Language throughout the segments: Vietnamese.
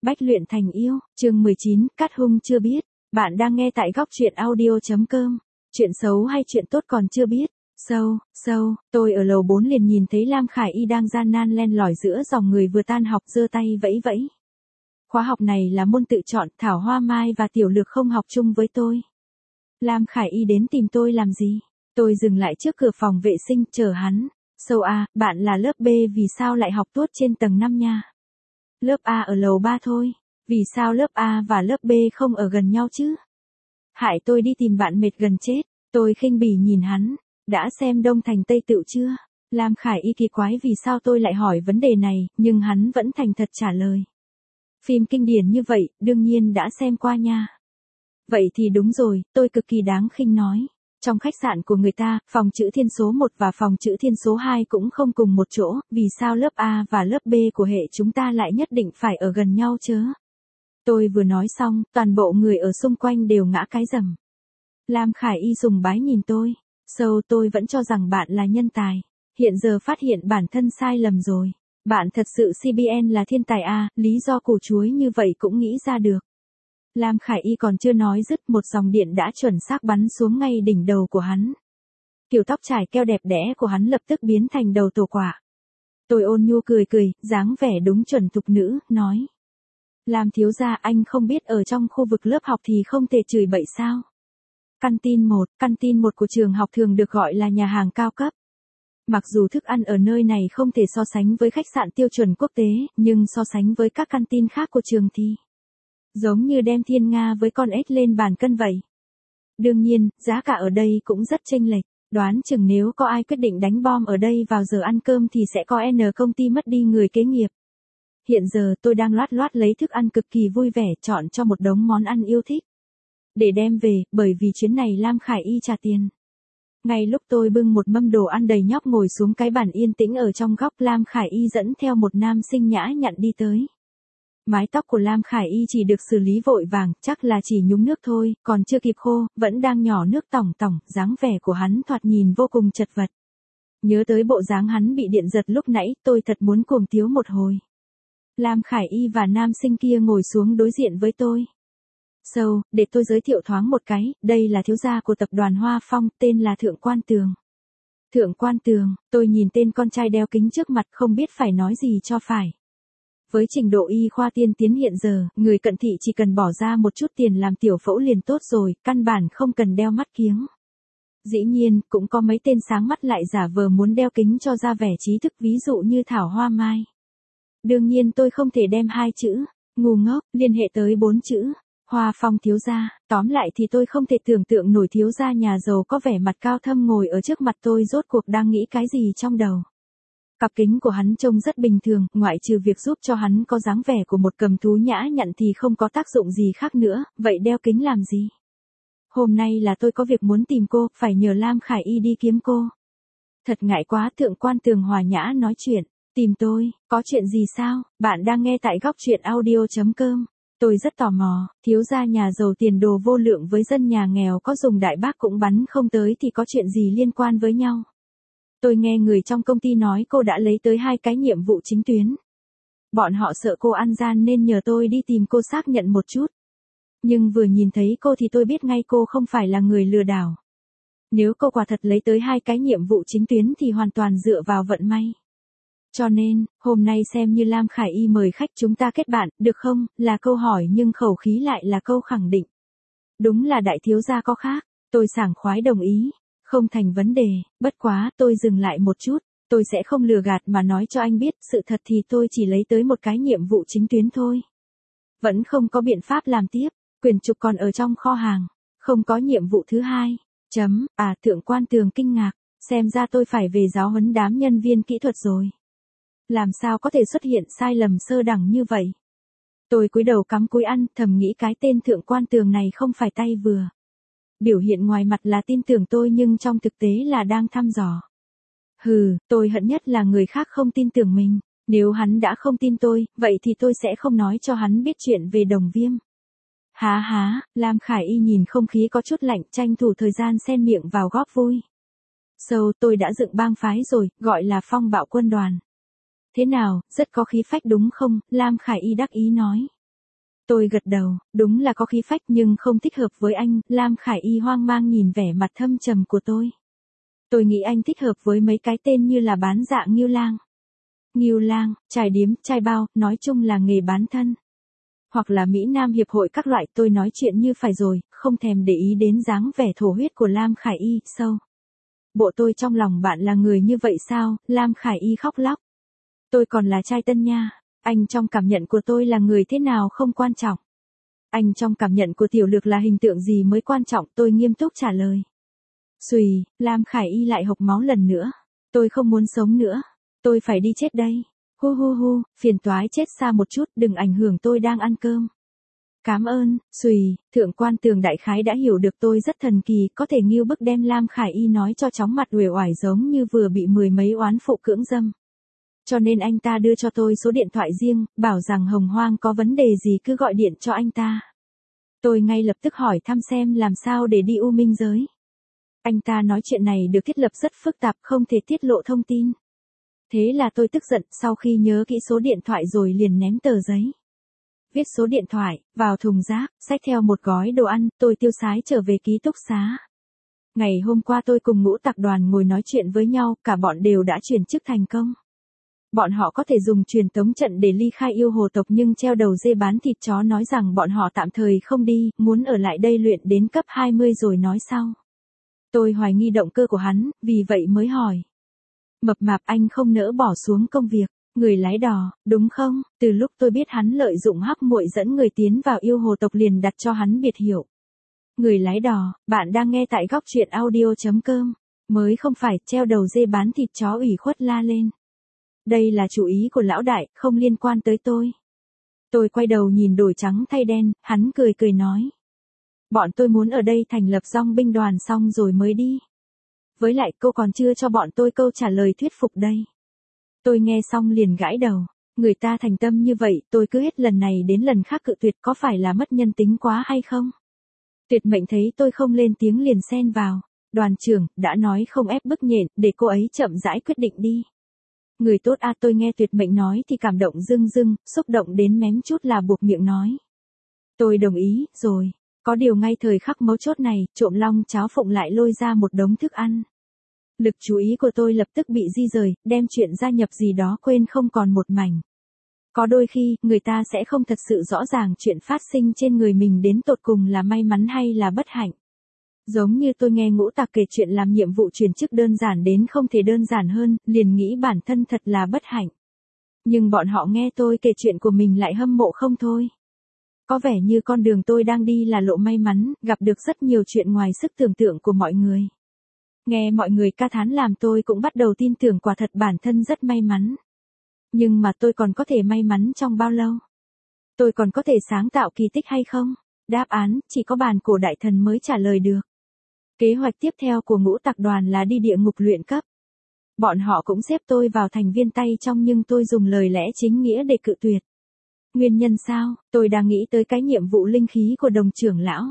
Bách luyện thành yêu, chương 19, cắt hung chưa biết. Bạn đang nghe tại góc truyện audio.com. Chuyện xấu hay chuyện tốt còn chưa biết. Tôi ở lầu 4 liền nhìn thấy Lam Khải Y đang gian nan len lỏi giữa dòng người vừa tan học giơ tay vẫy vẫy. Khóa học này là môn tự chọn, Thảo Hoa Mai và Tiểu Lược không học chung với tôi. Lam Khải Y đến tìm tôi làm gì? Tôi dừng lại trước cửa phòng vệ sinh chờ hắn. Bạn là lớp B vì sao lại học tuốt trên tầng 5 nha? Lớp A ở lầu 3 thôi. Vì sao lớp A và lớp B không ở gần nhau chứ? Hại tôi đi tìm bạn mệt gần chết. Tôi khinh bỉ nhìn hắn. Đã xem Đông Thành Tây Tựu chưa? Lam Khải Y kỳ quái vì sao tôi lại hỏi vấn đề này, nhưng hắn vẫn thành thật trả lời. Phim kinh điển như vậy, đương nhiên đã xem qua nha. Vậy thì đúng rồi, tôi cực kỳ đáng khinh nói. Trong khách sạn của người ta, phòng chữ thiên số 1 và phòng chữ thiên số 2 cũng không cùng một chỗ, vì sao lớp A và lớp B của hệ chúng ta lại nhất định phải ở gần nhau chớ? Tôi vừa nói xong, toàn bộ người ở xung quanh đều ngã cái rầm. Lam Khải Y sùng bái nhìn tôi. Tôi vẫn cho rằng bạn là nhân tài. Hiện giờ phát hiện bản thân sai lầm rồi. Bạn thật sự CBN là thiên tài à, lý do củ chuối như vậy cũng nghĩ ra được. Lam Khải Y còn chưa nói dứt, một dòng điện đã chuẩn xác bắn xuống ngay đỉnh đầu của hắn. Kiểu tóc trải keo đẹp đẽ của hắn lập tức biến thành đầu tổ quả. Tôi ôn nhu cười, dáng vẻ đúng chuẩn thục nữ, nói. Lam thiếu gia, anh không biết ở trong khu vực lớp học thì không thể chửi bậy sao? Canteen 1 của trường học thường được gọi là nhà hàng cao cấp. Mặc dù thức ăn ở nơi này không thể so sánh với khách sạn tiêu chuẩn quốc tế, nhưng so sánh với các canteen khác của trường thì giống như đem thiên nga với con ếch lên bàn cân vậy. Đương nhiên, giá cả ở đây cũng rất chênh lệch. Đoán chừng nếu có ai quyết định đánh bom ở đây vào giờ ăn cơm thì sẽ có N công ty mất đi người kế nghiệp. Hiện giờ tôi đang loát loát lấy thức ăn cực kỳ vui vẻ chọn cho một đống món ăn yêu thích. Để đem về, bởi vì chuyến này Lam Khải Y trả tiền. Ngay lúc tôi bưng một mâm đồ ăn đầy nhóc ngồi xuống cái bàn yên tĩnh ở trong góc, Lam Khải Y dẫn theo một nam sinh nhã nhặn đi tới. Mái tóc của Lam Khải Y chỉ được xử lý vội vàng, chắc là chỉ nhúng nước thôi, còn chưa kịp khô, vẫn đang nhỏ nước tỏng, dáng vẻ của hắn thoạt nhìn vô cùng chật vật. Nhớ tới bộ dáng hắn bị điện giật lúc nãy, tôi thật muốn cuồng tiếu một hồi. Lam Khải Y và nam sinh kia ngồi xuống đối diện với tôi. Để tôi giới thiệu thoáng một cái, đây là thiếu gia của tập đoàn Hoa Phong, tên là Thượng Quan Tường. Thượng Quan Tường, tôi nhìn tên con trai đeo kính trước mặt không biết phải nói gì cho phải. Với trình độ y khoa tiên tiến hiện giờ, người cận thị chỉ cần bỏ ra một chút tiền làm tiểu phẫu liền tốt rồi, căn bản không cần đeo mắt kiếng. Dĩ nhiên, cũng có mấy tên sáng mắt lại giả vờ muốn đeo kính cho ra vẻ trí thức, ví dụ như Thảo Hoa Mai. Đương nhiên tôi không thể đem 2 chữ ngu ngốc liên hệ tới 4 chữ Hoa Phong thiếu gia. Tóm lại thì tôi không thể tưởng tượng nổi thiếu gia nhà giàu có vẻ mặt cao thâm ngồi ở trước mặt tôi rốt cuộc đang nghĩ cái gì trong đầu. Cặp kính của hắn trông rất bình thường, ngoại trừ việc giúp cho hắn có dáng vẻ của một cầm thú nhã nhặn thì không có tác dụng gì khác nữa, vậy đeo kính làm gì? Hôm nay là tôi có việc muốn tìm cô, phải nhờ Lam Khải Y đi kiếm cô. Thật ngại quá. Thượng Quan Tường hòa nhã nói chuyện. Tìm tôi, có chuyện gì sao? Bạn đang nghe tại góc truyện audio.com. Tôi rất tò mò, thiếu gia nhà giàu tiền đồ vô lượng với dân nhà nghèo có dùng đại bác cũng bắn không tới thì có chuyện gì liên quan với nhau? Tôi nghe người trong công ty nói cô đã lấy tới 2 cái nhiệm vụ chính tuyến. Bọn họ sợ cô ăn gian nên nhờ tôi đi tìm cô xác nhận một chút. Nhưng vừa nhìn thấy cô thì tôi biết ngay cô không phải là người lừa đảo. Nếu cô quả thật lấy tới 2 cái nhiệm vụ chính tuyến thì hoàn toàn dựa vào vận may. Cho nên, hôm nay xem như Lam Khải Y mời khách chúng ta kết bạn, được không? Là câu hỏi nhưng khẩu khí lại là câu khẳng định. Đúng là đại thiếu gia có khác. Tôi sảng khoái đồng ý. Không thành vấn đề, bất quá, tôi dừng lại một chút. Tôi sẽ không lừa gạt mà nói cho anh biết, sự thật thì tôi chỉ lấy tới một cái nhiệm vụ chính tuyến thôi. Vẫn không có biện pháp làm tiếp, quyển trục còn ở trong kho hàng. Không có nhiệm vụ thứ 2. Thượng Quan Tường kinh ngạc, xem ra tôi phải về giáo huấn đám nhân viên kỹ thuật rồi. Làm sao có thể xuất hiện sai lầm sơ đẳng như vậy? Tôi cúi đầu cắm cúi ăn, thầm nghĩ cái tên Thượng Quan Tường này không phải tay vừa. Biểu hiện ngoài mặt là tin tưởng tôi nhưng trong thực tế là đang thăm dò. Tôi hận nhất là người khác không tin tưởng mình. Nếu hắn đã không tin tôi, vậy thì tôi sẽ không nói cho hắn biết chuyện về Đồng Viêm. Lam Khải Y nhìn không khí có chút lạnh, tranh thủ thời gian xen miệng vào góp vui. Tôi đã dựng bang phái rồi, gọi là Phong Bạo Quân đoàn. Thế nào, rất có khí phách đúng không? Lam Khải Y đắc ý nói. Tôi gật đầu, đúng là có khí phách nhưng không thích hợp với anh. Lam Khải Y hoang mang nhìn vẻ mặt thâm trầm của tôi. Tôi nghĩ anh thích hợp với mấy cái tên như là bán dạng Ngưu Lang. Ngưu Lang, trai điếm, trai bao, nói chung là nghề bán thân. Hoặc là Mỹ Nam hiệp hội các loại. Tôi nói chuyện như phải rồi, không thèm để ý đến dáng vẻ thổ huyết của Lam Khải Y. Sâu. Bộ tôi trong lòng bạn là người như vậy sao? Lam Khải Y khóc lóc. Tôi còn là trai tân nha. Anh trong cảm nhận của tôi là người thế nào không quan trọng. Anh trong cảm nhận của Tiểu Lược là hình tượng gì mới quan trọng, tôi nghiêm túc trả lời. Xùy, Lam Khải Y lại hộc máu lần nữa. Tôi không muốn sống nữa. Tôi phải đi chết đây. Hu hu hu, phiền toái chết xa một chút, đừng ảnh hưởng tôi đang ăn cơm. Cảm ơn, Xùy, thượng quan Tường đại khái đã hiểu được tôi rất thần kỳ, có thể nghiêu bức đem Lam Khải Y nói cho chóng mặt uể oải giống như vừa bị mười mấy oán phụ cưỡng dâm. Cho nên anh ta đưa cho tôi số điện thoại riêng, bảo rằng Hồng Hoang có vấn đề gì cứ gọi điện cho anh ta. Tôi ngay lập tức hỏi thăm xem làm sao để đi U Minh giới. Anh ta nói chuyện này được thiết lập rất phức tạp, không thể tiết lộ thông tin. Thế là tôi tức giận, sau khi nhớ kỹ số điện thoại rồi liền ném tờ giấy. Viết số điện thoại, vào thùng rác, xách theo một gói đồ ăn, tôi tiêu sái trở về ký túc xá. Ngày hôm qua tôi cùng Ngũ Tặc Đoàn ngồi nói chuyện với nhau, cả bọn đều đã chuyển chức thành công. Bọn họ có thể dùng truyền tống trận để ly khai yêu hồ tộc nhưng treo đầu dê bán thịt chó nói rằng bọn họ tạm thời không đi, muốn ở lại đây luyện đến cấp 20 rồi nói sau. Tôi hoài nghi động cơ của hắn, vì vậy mới hỏi. Mập mạp anh không nỡ bỏ xuống công việc, người lái đò, đúng không? Từ lúc tôi biết hắn lợi dụng hắc muội dẫn người tiến vào yêu hồ tộc liền đặt cho hắn biệt hiệu. Người lái đò, bạn đang nghe tại góc truyện audio.com, mới không phải treo đầu dê bán thịt chó ủy khuất la lên. Đây là chủ ý của lão đại, không liên quan tới tôi. Tôi quay đầu nhìn đổi trắng thay đen, hắn cười cười nói. Bọn tôi muốn ở đây thành lập dòng binh đoàn xong rồi mới đi. Với lại cô còn chưa cho bọn tôi câu trả lời thuyết phục đây. Tôi nghe xong liền gãi đầu. Người ta thành tâm như vậy, tôi cứ hết lần này đến lần khác cự tuyệt, có phải là mất nhân tính quá hay không? Tuyệt mệnh thấy tôi không lên tiếng liền xen vào. Đoàn trưởng, đã nói không ép bức nhện, để cô ấy chậm rãi quyết định đi. Người tốt à, tôi nghe tuyệt mệnh nói thì cảm động rưng rưng, xúc động đến mém chút là buộc miệng nói. Tôi đồng ý, rồi. Có điều ngay thời khắc mấu chốt này, trộm long cháo phụng lại lôi ra một đống thức ăn. Lực chú ý của tôi lập tức bị di rời, đem chuyện gia nhập gì đó quên không còn một mảnh. Có đôi khi, người ta sẽ không thật sự rõ ràng chuyện phát sinh trên người mình đến tột cùng là may mắn hay là bất hạnh. Giống như tôi nghe Ngũ Tặc kể chuyện làm nhiệm vụ chuyển chức đơn giản đến không thể đơn giản hơn, liền nghĩ bản thân thật là bất hạnh. Nhưng bọn họ nghe tôi kể chuyện của mình lại hâm mộ không thôi. Có vẻ như con đường tôi đang đi là lộ may mắn, gặp được rất nhiều chuyện ngoài sức tưởng tượng của mọi người. Nghe mọi người ca thán làm tôi cũng bắt đầu tin tưởng quả thật bản thân rất may mắn. Nhưng mà tôi còn có thể may mắn trong bao lâu? Tôi còn có thể sáng tạo kỳ tích hay không? Đáp án, chỉ có bàn cổ đại thần mới trả lời được. Kế hoạch tiếp theo của Ngũ Tặc Đoàn là đi địa ngục luyện cấp. Bọn họ cũng xếp tôi vào thành viên tay trong nhưng tôi dùng lời lẽ chính nghĩa để cự tuyệt. Nguyên nhân sao? Tôi đang nghĩ tới cái nhiệm vụ linh khí của đồng trưởng lão.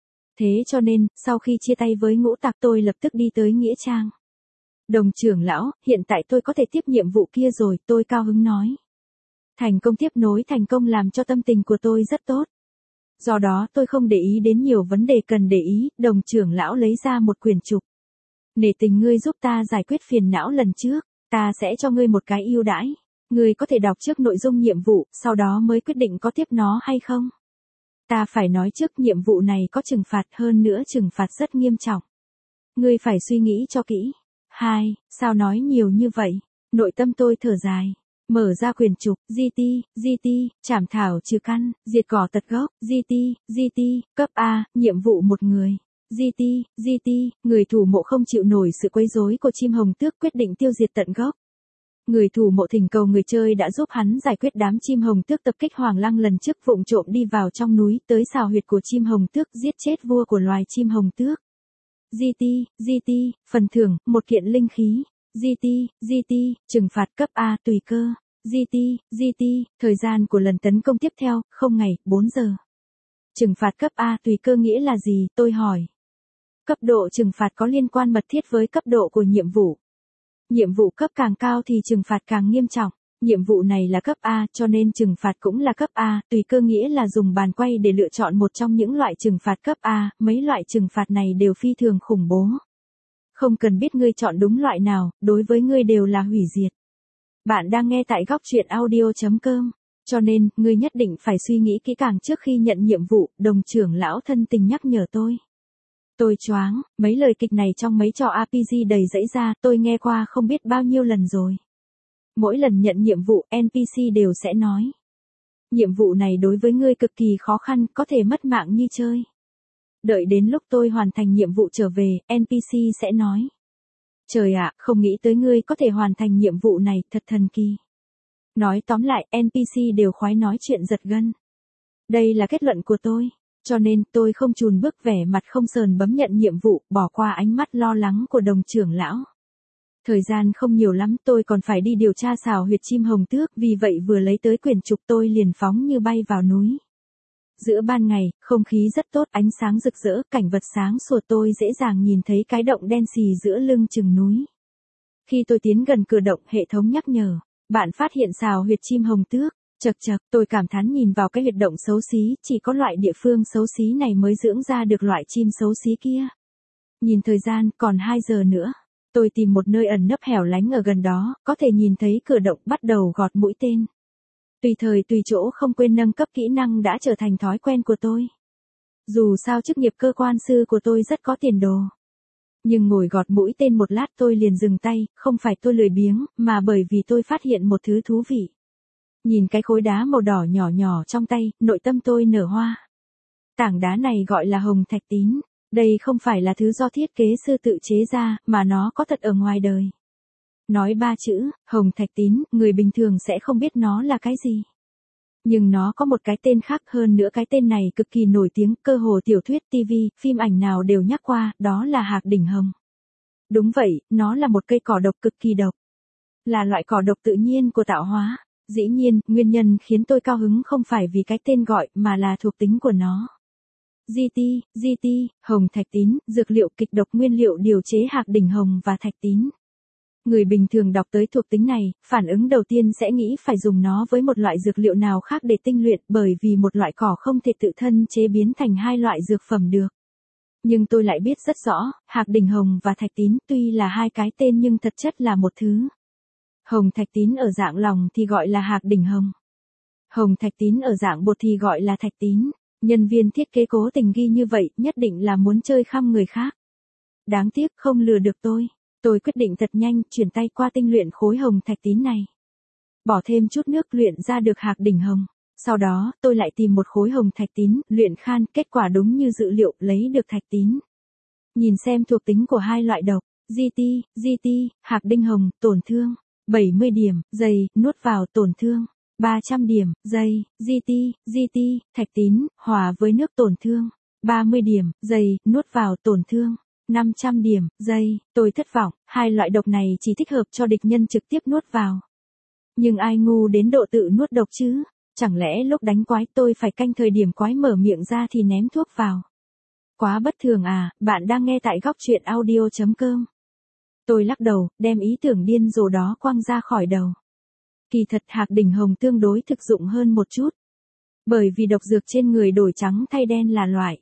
Thế cho nên, sau khi chia tay với Ngũ Tặc tôi lập tức đi tới Nghĩa Trang. Đồng trưởng lão, hiện tại tôi có thể tiếp nhiệm vụ kia rồi, tôi cao hứng nói. Thành công tiếp nối thành công làm cho tâm tình của tôi rất tốt. Do đó tôi không để ý đến nhiều vấn đề cần để ý, đồng trưởng lão lấy ra một quyển trục. Nể tình ngươi giúp ta giải quyết phiền não lần trước, ta sẽ cho ngươi một cái ưu đãi. Ngươi có thể đọc trước nội dung nhiệm vụ, sau đó mới quyết định có tiếp nó hay không. Ta phải nói trước nhiệm vụ này có trừng phạt, hơn nữa trừng phạt rất nghiêm trọng. Ngươi phải suy nghĩ cho kỹ. Sao nói nhiều như vậy? Nội tâm tôi thở dài. Mở ra quyển trục, GT, trảm thảo trừ căn, diệt cỏ tận gốc, GT, cấp A, nhiệm vụ một người. GT, người thủ mộ không chịu nổi sự quấy rối của chim hồng tước quyết định tiêu diệt tận gốc. Người thủ mộ thỉnh cầu người chơi đã giúp hắn giải quyết đám chim hồng tước tập kích Hoàng Lăng lần trước vụng trộm đi vào trong núi tới xào huyệt của chim hồng tước giết chết vua của loài chim hồng tước. GT, phần thưởng, một kiện linh khí. GT, trừng phạt cấp A tùy cơ. GT, thời gian của lần tấn công tiếp theo, 0 ngày, 4 giờ. Trừng phạt cấp A tùy cơ nghĩa là gì, tôi hỏi. Cấp độ trừng phạt có liên quan mật thiết với cấp độ của nhiệm vụ. Nhiệm vụ cấp càng cao thì trừng phạt càng nghiêm trọng. Nhiệm vụ này là cấp A cho nên trừng phạt cũng là cấp A, tùy cơ nghĩa là dùng bàn quay để lựa chọn một trong những loại trừng phạt cấp A, mấy loại trừng phạt này đều phi thường khủng bố. Không cần biết ngươi chọn đúng loại nào, đối với ngươi đều là hủy diệt. Bạn đang nghe tại góc truyện audio.com, cho nên, ngươi nhất định phải suy nghĩ kỹ càng trước khi nhận nhiệm vụ, đồng trưởng lão thân tình nhắc nhở tôi. Tôi choáng, mấy lời kịch này trong mấy trò RPG đầy dẫy ra, tôi nghe qua không biết bao nhiêu lần rồi. Mỗi lần nhận nhiệm vụ, NPC đều sẽ nói. Nhiệm vụ này đối với ngươi cực kỳ khó khăn, có thể mất mạng như chơi. Đợi đến lúc tôi hoàn thành nhiệm vụ trở về, NPC sẽ nói. Trời ạ, không nghĩ tới ngươi có thể hoàn thành nhiệm vụ này, thật thần kỳ. Nói tóm lại, NPC đều khoái nói chuyện giật gân. Đây là kết luận của tôi. Cho nên, tôi không chùn bước vẻ mặt không sờn bấm nhận nhiệm vụ, bỏ qua ánh mắt lo lắng của đồng trưởng lão. Thời gian không nhiều lắm, tôi còn phải đi điều tra xào huyệt chim hồng tước, vì vậy vừa lấy tới quyển trục tôi liền phóng như bay vào núi. Giữa ban ngày, không khí rất tốt, ánh sáng rực rỡ, cảnh vật sáng sủa, tôi dễ dàng nhìn thấy cái động đen xì giữa lưng chừng núi. Khi tôi tiến gần cửa động, hệ thống nhắc nhở, bạn phát hiện xào huyệt chim hồng tước. Chậc chậc, tôi cảm thán nhìn vào cái huyệt động xấu xí, chỉ có loại địa phương xấu xí này mới dưỡng ra được loại chim xấu xí kia. Nhìn thời gian, còn 2 giờ nữa. Tôi tìm một nơi ẩn nấp hẻo lánh ở gần đó, có thể nhìn thấy cửa động bắt đầu gọt mũi tên. Tùy thời tùy chỗ không quên nâng cấp kỹ năng đã trở thành thói quen của tôi. Dù sao chức nghiệp cơ quan sư của tôi rất có tiền đồ. Nhưng ngồi gọt mũi tên một lát tôi liền dừng tay, không phải tôi lười biếng, mà bởi vì tôi phát hiện một thứ thú vị. Nhìn cái khối đá màu đỏ nhỏ nhỏ trong tay, nội tâm tôi nở hoa. Tảng đá này gọi là hồng thạch tín. Đây không phải là thứ do thiết kế sư tự chế ra, mà nó có thật ở ngoài đời. Nói 3 chữ, hồng thạch tín, người bình thường sẽ không biết nó là cái gì. Nhưng nó có một cái tên khác hơn nữa, cái tên này cực kỳ nổi tiếng, cơ hồ tiểu thuyết, TV, phim ảnh nào đều nhắc qua, đó là hạc đỉnh hồng. Đúng vậy, nó là một cây cỏ độc cực kỳ độc. Là loại cỏ độc tự nhiên của tạo hóa. Dĩ nhiên, nguyên nhân khiến tôi cao hứng không phải vì cái tên gọi mà là thuộc tính của nó. GT, hồng thạch tín, dược liệu kịch độc, nguyên liệu điều chế hạc đỉnh hồng và thạch tín. Người bình thường đọc tới thuộc tính này, phản ứng đầu tiên sẽ nghĩ phải dùng nó với một loại dược liệu nào khác để tinh luyện, bởi vì một loại cỏ không thể tự thân chế biến thành hai loại dược phẩm được. Nhưng tôi lại biết rất rõ, hạc đỉnh hồng và thạch tín tuy là hai cái tên nhưng thật chất là một thứ. Hồng thạch tín ở dạng lòng thì gọi là hạc đỉnh hồng. Hồng thạch tín ở dạng bột thì gọi là thạch tín. Nhân viên thiết kế cố tình ghi như vậy, nhất định là muốn chơi khăm người khác. Đáng tiếc không lừa được tôi. Tôi quyết định thật nhanh, chuyển tay qua tinh luyện khối hồng thạch tín này. Bỏ thêm chút nước luyện ra được hạc đỉnh hồng. Sau đó, tôi lại tìm một khối hồng thạch tín, luyện khan, kết quả đúng như dự liệu, lấy được thạch tín. Nhìn xem thuộc tính của hai loại độc. GT, hạc đinh hồng, tổn thương. 70 điểm, dày, nuốt vào, tổn thương. 300 điểm, dày, GT, thạch tín, hòa với nước, tổn thương. 30 điểm, dày, nuốt vào, tổn thương. 500 điểm, dày, tôi thất vọng, hai loại độc này chỉ thích hợp cho địch nhân trực tiếp nuốt vào. Nhưng ai ngu đến độ tự nuốt độc chứ? Chẳng lẽ lúc đánh quái tôi phải canh thời điểm quái mở miệng ra thì ném thuốc vào? Quá bất thường à, bạn đang nghe tại góc truyện audio.com. Tôi lắc đầu, đem ý tưởng điên rồ đó quăng ra khỏi đầu. Kỳ thật hạc đỉnh hồng tương đối thực dụng hơn một chút. Bởi vì độc dược trên người đổi trắng thay đen là loại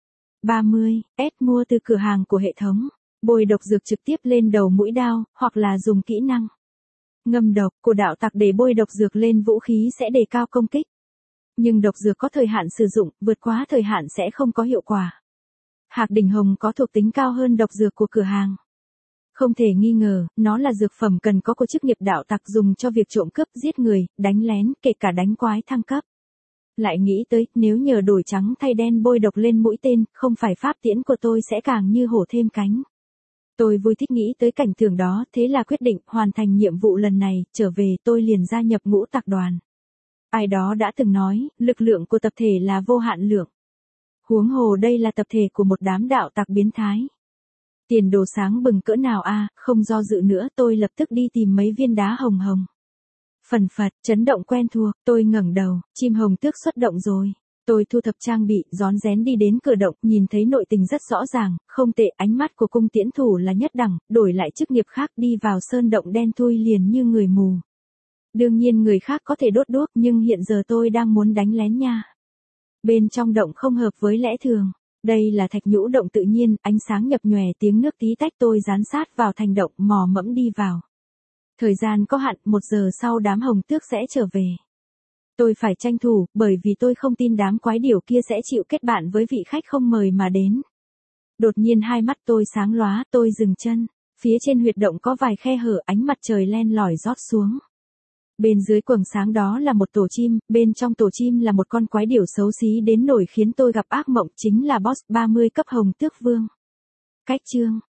30S mua từ cửa hàng của hệ thống. Bôi độc dược trực tiếp lên đầu mũi đao, hoặc là dùng kỹ năng ngâm độc của đạo tặc để bôi độc dược lên vũ khí sẽ đề cao công kích. Nhưng độc dược có thời hạn sử dụng, vượt quá thời hạn sẽ không có hiệu quả. Hạc đỉnh hồng có thuộc tính cao hơn độc dược của cửa hàng. Không thể nghi ngờ, nó là dược phẩm cần có của chức nghiệp đạo tặc dùng cho việc trộm cướp, giết người, đánh lén, kể cả đánh quái thăng cấp. Lại nghĩ tới, nếu nhờ đổi trắng thay đen bôi độc lên mũi tên, không phải pháp tiễn của tôi sẽ càng như hổ thêm cánh. Tôi vui thích nghĩ tới cảnh tượng đó, thế là quyết định hoàn thành nhiệm vụ lần này, trở về tôi liền gia nhập ngũ tặc đoàn. Ai đó đã từng nói, lực lượng của tập thể là vô hạn lượng. Huống hồ đây là tập thể của một đám đạo tặc biến thái. Tiền đồ sáng bừng cỡ nào a, không do dự nữa tôi lập tức đi tìm mấy viên đá hồng hồng. Phần phật, chấn động quen thuộc, tôi ngẩng đầu, chim hồng tước xuất động rồi. Tôi thu thập trang bị, rón rén đi đến cửa động, nhìn thấy nội tình rất rõ ràng, không tệ, ánh mắt của cung tiễn thủ là nhất đẳng, đổi lại chức nghiệp khác đi vào sơn động đen thui liền như người mù. Đương nhiên người khác có thể đốt đuốc nhưng hiện giờ tôi đang muốn đánh lén nha. Bên trong động không hợp với lẽ thường. Đây là thạch nhũ động tự nhiên, ánh sáng nhập nhòe tiếng nước tí tách tôi dán sát vào thành động mò mẫm đi vào. Thời gian có hạn, 1 giờ sau đám hồng tước sẽ trở về. Tôi phải tranh thủ, bởi vì tôi không tin đám quái điểu kia sẽ chịu kết bạn với vị khách không mời mà đến. Đột nhiên hai mắt tôi sáng lóa, tôi dừng chân. Phía trên huyệt động có vài khe hở, ánh mặt trời len lỏi rót xuống. Bên dưới quầng sáng đó là một tổ chim, bên trong tổ chim là một con quái điểu xấu xí đến nỗi khiến tôi gặp ác mộng, chính là boss 30 cấp hồng tước vương. Cách chương